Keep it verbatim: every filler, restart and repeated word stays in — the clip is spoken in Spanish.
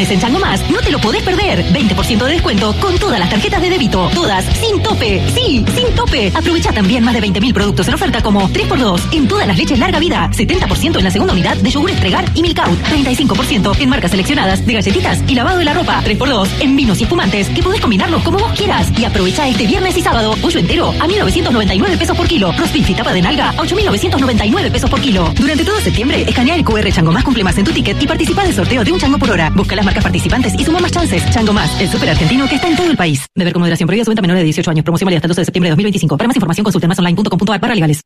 viernes en Chango Más no te lo podés perder. veinte por ciento de descuento con todas las tarjetas de débito. Todas sin tope. Sí, sin tope. Aprovecha también más de veinte mil productos en oferta como tres por dos en todas las leches larga vida. setenta por ciento en la segunda unidad de yogur Estregar y Milkout. treinta y cinco por ciento en marcas seleccionadas de galletitas y lavado de la ropa. tres por dos en vinos y espumantes que podés combinarlos como vos quieras. Y aprovecha este viernes y sábado. Pollo entero a mil novecientos noventa y nueve pesos por kilo. Roast beef y tapa de nalga a ocho mil novecientos noventa y nueve pesos por kilo. Durante todo septiembre, escanea el Q R Chango Más cumple más en tu ticket y participa del sorteo de un chango por hora. Busca las marcas participantes y suma más chances. Chango Más, el súper argentino que está en todo el país. Beber con moderación. Prohibida su venta a menores de dieciocho años. Promoción válida hasta el doce de septiembre de dos mil veinticinco. Para más información consulte más online punto com punto a r barra legales.